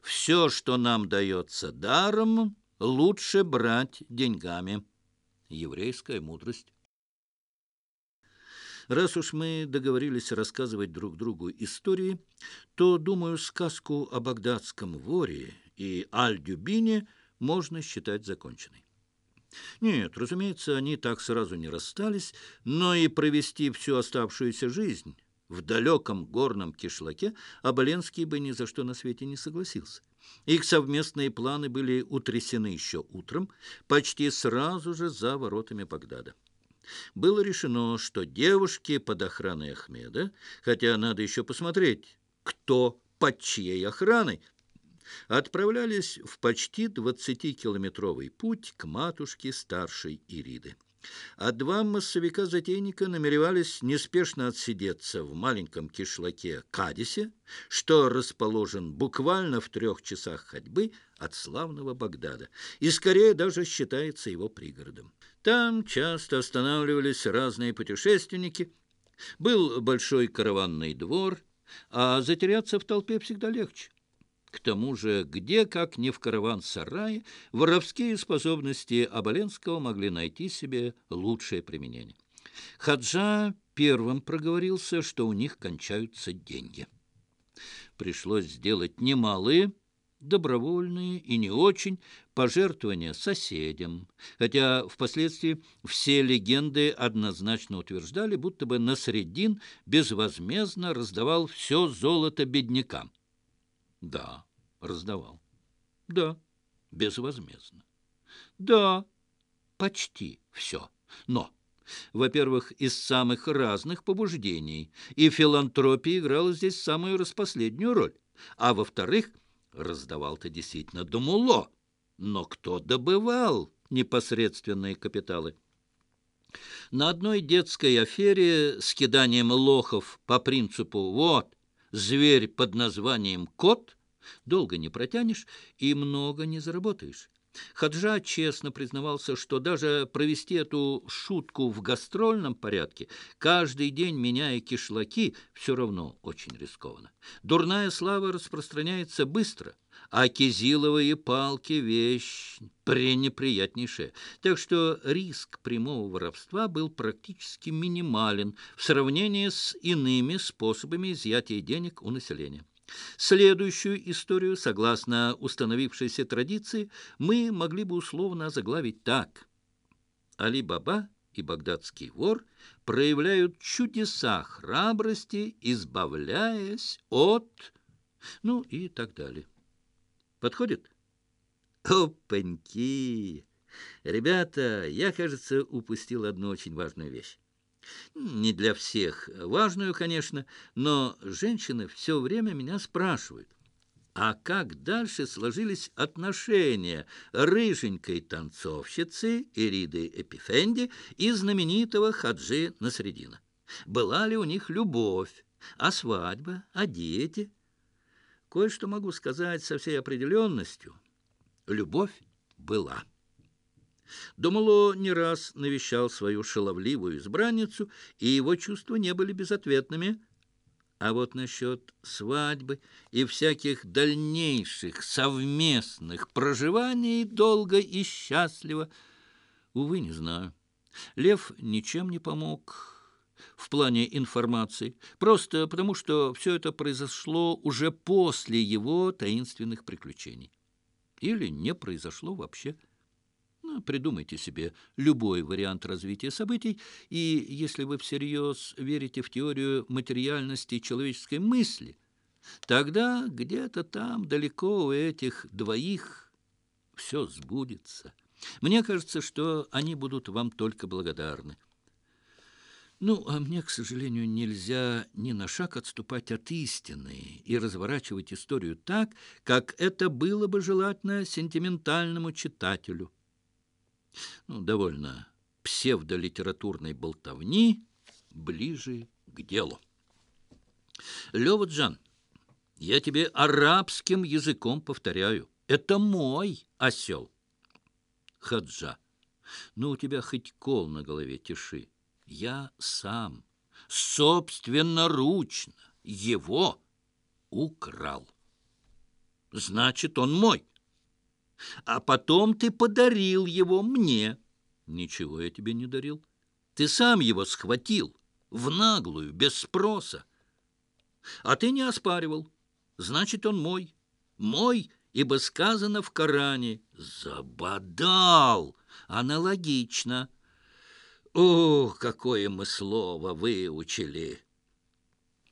Все, что нам дается даром, лучше брать деньгами. Еврейская мудрость. Раз уж мы договорились рассказывать друг другу истории, то, думаю, сказку о багдадском воре и Аль-Дюбине можно считать законченной. Нет, разумеется, они так сразу не расстались, но и провести всю оставшуюся жизнь в далеком горном кишлаке Оболенский бы ни за что на свете не согласился. Их совместные планы были утрясены еще утром, почти сразу же за воротами Багдада. Было решено, что девушки под охраной Ахмеда, хотя надо еще посмотреть, кто под чьей охраной, отправлялись в почти 20-километровый путь к матушке старшей Ириды. А два массовика-затейника намеревались неспешно отсидеться в маленьком кишлаке Кадисе, что расположен буквально в 3 часах ходьбы от славного Багдада, и скорее даже считается его пригородом. Там часто останавливались разные путешественники, был большой караванный двор, а затеряться в толпе всегда легче. К тому же, где, как не в караван-сарае, воровские способности Оболенского могли найти себе лучшее применение. Хаджа первым проговорился, что у них кончаются деньги. Пришлось сделать немалые, добровольные и не очень пожертвования соседям, хотя впоследствии все легенды однозначно утверждали, будто бы Насреддин безвозмездно раздавал все золото беднякам. Да, раздавал. Да, безвозмездно. Да, почти все. Но, во-первых, из самых разных побуждений, и филантропия играла здесь самую распоследнюю роль. А во-вторых, раздавал-то действительно Думуло. Но кто добывал непосредственные капиталы? На одной детской афере с киданием лохов по принципу «вот, зверь под названием кот» долго не протянешь и много не заработаешь. Хаджа честно признавался, что даже провести эту шутку в гастрольном порядке, каждый день меняя кишлаки, все равно очень рискованно. Дурная слава распространяется быстро, а кизиловые палки — вещь пренеприятнейшая. Так что риск прямого воровства был практически минимален в сравнении с иными способами изъятия денег у населения. Следующую историю, согласно установившейся традиции, мы могли бы условно озаглавить так: Али-Баба и багдадский вор проявляют чудеса храбрости, избавляясь от... ну и так далее. Подходит? Опаньки! Ребята, я, кажется, упустил одну очень важную вещь. Не для всех важную, конечно, но женщины все время меня спрашивают, а как дальше сложились отношения рыженькой танцовщицы Ириды Эпифенди и знаменитого Хаджи Насреддина? Была ли у них любовь, а свадьба, а дети? Кое-что могу сказать со всей определенностью. Любовь была. Думало, не раз навещал свою шаловливую избранницу, и его чувства не были безответными. А вот насчет свадьбы и всяких дальнейших совместных проживаний долго и счастливо, увы, не знаю. Лев ничем не помог в плане информации, просто потому что все это произошло уже после его таинственных приключений. Или не произошло вообще. Ну, придумайте себе любой вариант развития событий, и если вы всерьез верите в теорию материальности человеческой мысли, тогда где-то там, далеко у этих двоих, все сбудется. Мне кажется, что они будут вам только благодарны. Ну, а мне, к сожалению, нельзя ни на шаг отступать от истины и разворачивать историю так, как это было бы желательно сентиментальному читателю. Ну, довольно псевдолитературной болтовни, ближе к делу. Лёва-Джан, я тебе арабским языком повторяю. Это мой осел. Хаджа, ну у тебя хоть кол на голове тиши. Я сам, собственноручно его украл. Значит, он мой. А потом ты подарил его мне. Ничего я тебе не дарил. Ты сам его схватил, в наглую, без спроса. А ты не оспаривал. Значит, он мой. Мой, ибо сказано в Коране. Забодал. Аналогично. О, какое мы слово выучили!